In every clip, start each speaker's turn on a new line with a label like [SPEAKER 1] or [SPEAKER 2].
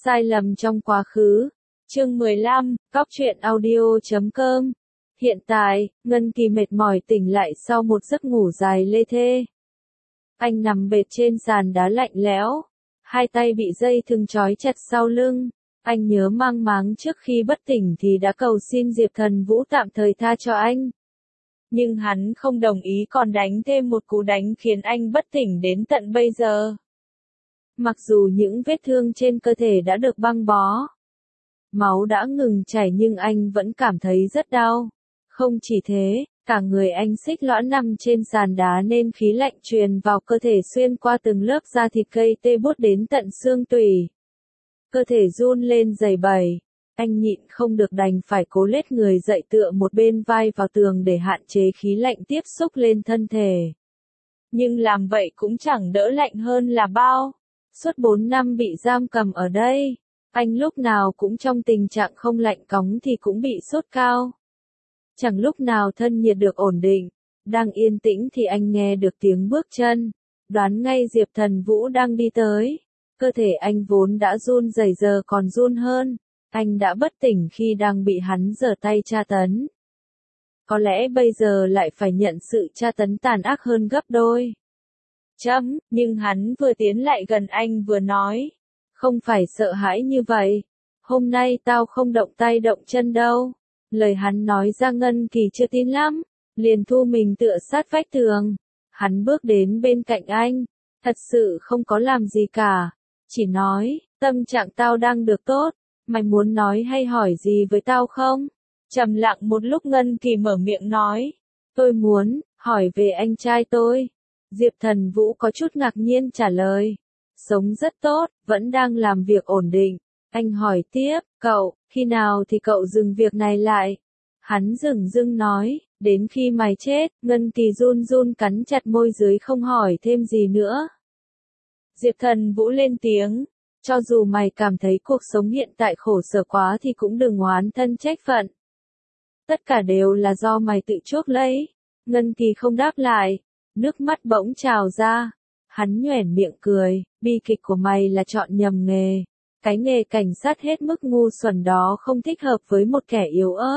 [SPEAKER 1] Sai lầm trong quá khứ. Chương 15, Cóc truyện audio.com. Hiện tại, Ngân Kỳ mệt mỏi tỉnh lại sau một giấc ngủ dài lê thê. Anh nằm bệt trên sàn đá lạnh lẽo, hai tay bị dây thừng trói chặt sau lưng. Anh nhớ mang máng trước khi bất tỉnh thì đã cầu xin Diệp Thần Vũ tạm thời tha cho anh. Nhưng hắn không đồng ý, còn đánh thêm một cú đánh khiến anh bất tỉnh đến tận bây giờ. Mặc dù những vết thương trên cơ thể đã được băng bó, máu đã ngừng chảy nhưng anh vẫn cảm thấy rất đau. Không chỉ thế, cả người anh xích lõa nằm trên sàn đá nên khí lạnh truyền vào cơ thể xuyên qua từng lớp da thịt gây tê buốt đến tận xương tủy. Cơ thể run lên rẩy bẩy, anh nhịn không được đành phải cố lết người dậy tựa một bên vai vào tường để hạn chế khí lạnh tiếp xúc lên thân thể. Nhưng làm vậy cũng chẳng đỡ lạnh hơn là bao. Suốt 4 năm bị giam cầm ở đây, anh lúc nào cũng trong tình trạng không lạnh cóng thì cũng bị sốt cao. Chẳng lúc nào thân nhiệt được ổn định, đang yên tĩnh thì anh nghe được tiếng bước chân, đoán ngay Diệp Thần Vũ đang đi tới. Cơ thể anh vốn đã run rẩy giờ còn run hơn, anh đã bất tỉnh khi đang bị hắn giở tay tra tấn. Có lẽ bây giờ lại phải nhận sự tra tấn tàn ác hơn gấp đôi. Nhưng hắn vừa tiến lại gần anh vừa nói, không phải sợ hãi như vậy, hôm nay tao không động tay động chân đâu. Lời hắn nói ra Ngân Kỳ chưa tin lắm, liền thu mình tựa sát vách tường. Hắn bước đến bên cạnh anh, thật sự không có làm gì cả, chỉ nói, tâm trạng tao đang được tốt, mày muốn nói hay hỏi gì với tao không? Trầm lặng một lúc Ngân Kỳ mở miệng nói, tôi muốn hỏi về anh trai tôi. Diệp Thần Vũ có chút ngạc nhiên trả lời, sống rất tốt, vẫn đang làm việc ổn định. Anh hỏi tiếp, cậu, khi nào thì cậu dừng việc này lại? Hắn dửng dưng nói, đến khi mày chết. Ngân Kỳ run run cắn chặt môi dưới không hỏi thêm gì nữa. Diệp Thần Vũ lên tiếng, cho dù mày cảm thấy cuộc sống hiện tại khổ sở quá thì cũng đừng oán thân trách phận. Tất cả đều là do mày tự chuốc lấy. Ngân Kỳ không đáp lại, nước mắt bỗng trào ra. Hắn nhoẻn miệng cười, bi kịch của mày là chọn nhầm nghề. Cái nghề cảnh sát hết mức ngu xuẩn đó không thích hợp với một kẻ yếu ớt.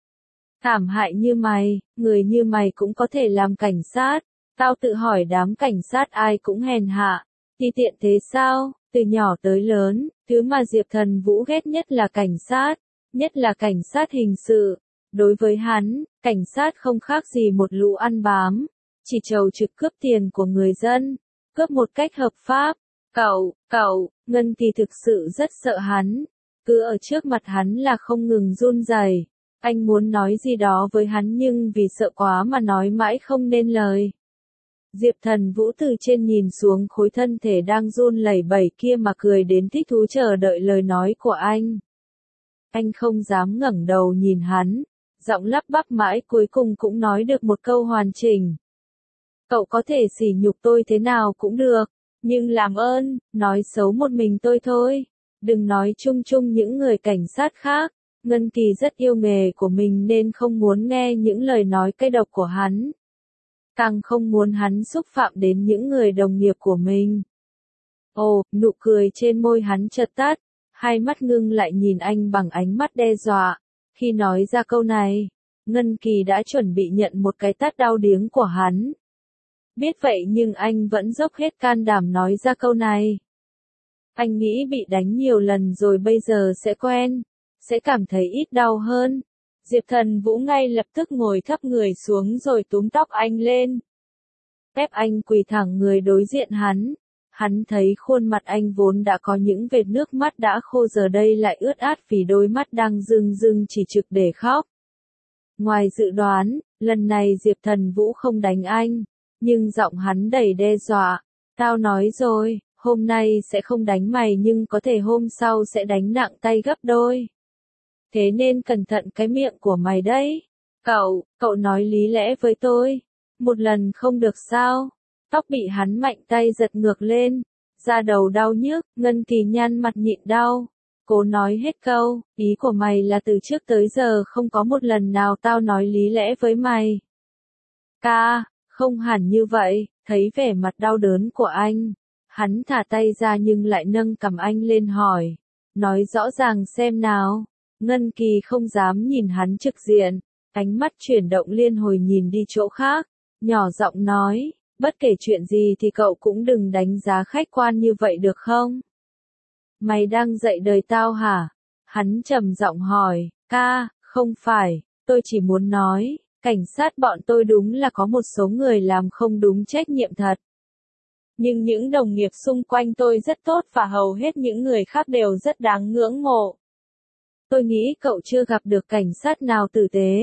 [SPEAKER 1] Thảm hại như mày, người như mày cũng có thể làm cảnh sát. Tao tự hỏi đám cảnh sát ai cũng hèn hạ, ti tiện thế sao? Từ nhỏ tới lớn, thứ mà Diệp Thần Vũ ghét nhất là cảnh sát, nhất là cảnh sát hình sự. Đối với hắn, cảnh sát không khác gì một lũ ăn bám, chỉ trầu trực cướp tiền của người dân, cướp một cách hợp pháp. Cậu, Ngân Kỳ thực sự rất sợ hắn, cứ ở trước mặt hắn là không ngừng run rẩy. Anh muốn nói gì đó với hắn nhưng vì sợ quá mà nói mãi không nên lời. Diệp Thần Vũ từ trên nhìn xuống khối thân thể đang run lẩy bẩy kia mà cười đến thích thú chờ đợi lời nói của anh. Anh không dám ngẩng đầu nhìn hắn, giọng lắp bắp mãi cuối cùng cũng nói được một câu hoàn chỉnh. Cậu có thể sỉ nhục tôi thế nào cũng được, nhưng làm ơn, nói xấu một mình tôi thôi. Đừng nói chung chung những người cảnh sát khác. Ngân Kỳ rất yêu nghề của mình nên không muốn nghe những lời nói cay độc của hắn. Càng không muốn hắn xúc phạm đến những người đồng nghiệp của mình. Ồ, nụ cười trên môi hắn chợt tắt, hai mắt ngưng lại nhìn anh bằng ánh mắt đe dọa. Khi nói ra câu này, Ngân Kỳ đã chuẩn bị nhận một cái tát đau điếng của hắn. Biết vậy nhưng anh vẫn dốc hết can đảm nói ra câu này. Anh nghĩ bị đánh nhiều lần rồi bây giờ sẽ quen, sẽ cảm thấy ít đau hơn. Diệp Thần Vũ ngay lập tức ngồi thấp người xuống rồi túm tóc anh lên. Ép anh quỳ thẳng người đối diện hắn. Hắn thấy khuôn mặt anh vốn đã có những vệt nước mắt đã khô giờ đây lại ướt át vì đôi mắt đang rưng rưng chỉ trực để khóc. Ngoài dự đoán, lần này Diệp Thần Vũ không đánh anh, nhưng giọng hắn đầy đe dọa. Tao nói rồi, hôm nay sẽ không đánh mày nhưng có thể hôm sau sẽ đánh nặng tay gấp đôi. Thế nên cẩn thận cái miệng của mày đấy. Cậu nói lý lẽ với tôi. Một lần không được sao? Tóc bị hắn mạnh tay giật ngược lên. Da đầu đau nhức, Ngân Kỳ nhăn mặt nhịn đau. Cố nói hết câu, ý của mày là từ trước tới giờ không có một lần nào tao nói lý lẽ với mày. Không hẳn như vậy, thấy vẻ mặt đau đớn của anh. Hắn thả tay ra nhưng lại nâng cằm anh lên hỏi. Nói rõ ràng xem nào. Ngân Kỳ không dám nhìn hắn trực diện, ánh mắt chuyển động liên hồi nhìn đi chỗ khác, nhỏ giọng nói, bất kể chuyện gì thì cậu cũng đừng đánh giá khách quan như vậy được không? Mày đang dạy đời tao hả? Hắn trầm giọng hỏi, ca, không phải, tôi chỉ muốn nói, cảnh sát bọn tôi đúng là có một số người làm không đúng trách nhiệm thật. Nhưng những đồng nghiệp xung quanh tôi rất tốt và hầu hết những người khác đều rất đáng ngưỡng mộ. Tôi nghĩ cậu chưa gặp được cảnh sát nào tử tế.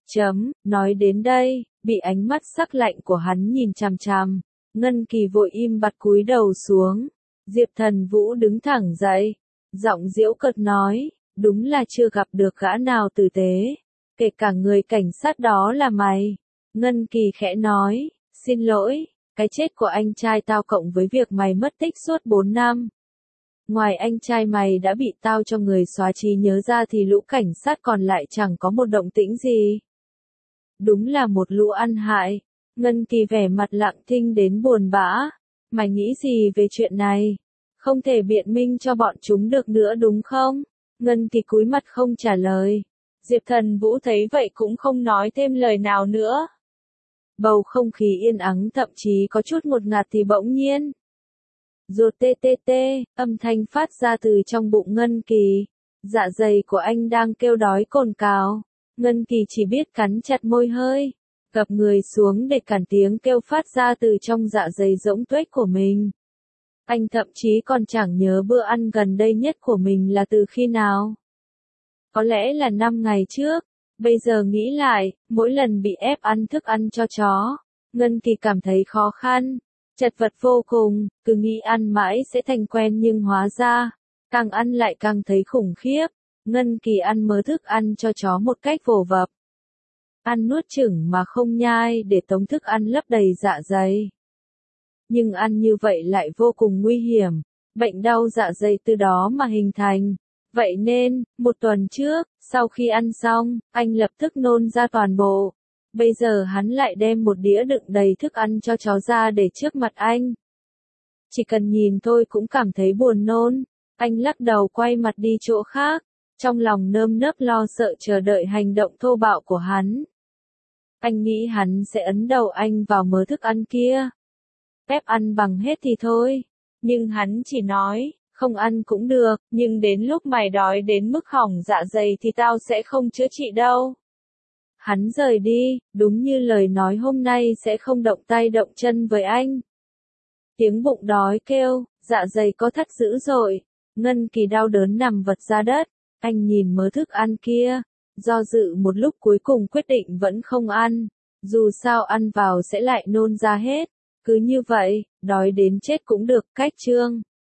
[SPEAKER 1] Nói đến đây, bị ánh mắt sắc lạnh của hắn nhìn chằm chằm, Ngân Kỳ vội im bặt cúi đầu xuống. Diệp Thần Vũ đứng thẳng dậy, giọng giễu cợt nói, đúng là chưa gặp được gã nào tử tế, kể cả người cảnh sát đó là mày. Ngân Kỳ khẽ nói, xin lỗi, cái chết của anh trai tao cộng với việc mày mất tích suốt 4 năm. Ngoài anh trai mày đã bị tao cho người xóa trí nhớ ra thì lũ cảnh sát còn lại chẳng có một động tĩnh gì. Đúng là một lũ ăn hại. Ngân Kỳ vẻ mặt lặng thinh đến buồn bã. Mày nghĩ gì về chuyện này? Không thể biện minh cho bọn chúng được nữa đúng không? Ngân Kỳ cúi mặt không trả lời. Diệp Thần Vũ thấy vậy cũng không nói thêm lời nào nữa. Bầu không khí yên ắng thậm chí có chút ngột ngạt thì bỗng nhiên. Ruột tê tê tê, âm thanh phát ra từ trong bụng Ngân Kỳ. Dạ dày của anh đang kêu đói cồn cào. Ngân Kỳ chỉ biết cắn chặt môi hơi, gập người xuống để cản tiếng kêu phát ra từ trong dạ dày rỗng tuếch của mình. Anh thậm chí còn chẳng nhớ bữa ăn gần đây nhất của mình là từ khi nào. Có lẽ là 5 ngày trước. Bây giờ nghĩ lại, mỗi lần bị ép ăn thức ăn cho chó, Ngân Kỳ cảm thấy khó khăn, chật vật vô cùng, cứ nghĩ ăn mãi sẽ thành quen nhưng hóa ra, càng ăn lại càng thấy khủng khiếp. Ngân Kỳ ăn mớ thức ăn cho chó một cách vồ vập. Ăn nuốt chửng mà không nhai để tống thức ăn lấp đầy dạ dày. Nhưng ăn như vậy lại vô cùng nguy hiểm, bệnh đau dạ dày từ đó mà hình thành. Vậy nên, một tuần trước, sau khi ăn xong, anh lập tức nôn ra toàn bộ. Bây giờ hắn lại đem một đĩa đựng đầy thức ăn cho chó ra để trước mặt anh. Chỉ cần nhìn thôi cũng cảm thấy buồn nôn. Anh lắc đầu quay mặt đi chỗ khác, trong lòng nơm nớp lo sợ chờ đợi hành động thô bạo của hắn. Anh nghĩ hắn sẽ ấn đầu anh vào mớ thức ăn kia. Ép ăn bằng hết thì thôi. Nhưng hắn chỉ nói, không ăn cũng được, nhưng đến lúc mày đói đến mức hỏng dạ dày thì tao sẽ không chữa trị đâu. Hắn rời đi, đúng như lời nói hôm nay sẽ không động tay động chân với anh. Tiếng bụng đói kêu, dạ dày có thắt dữ dội. Ngân Kỳ đau đớn nằm vật ra đất. Anh nhìn mớ thức ăn kia, do dự một lúc cuối cùng quyết định vẫn không ăn. Dù sao ăn vào sẽ lại nôn ra hết. Cứ như vậy, đói đến chết cũng được. Cách chương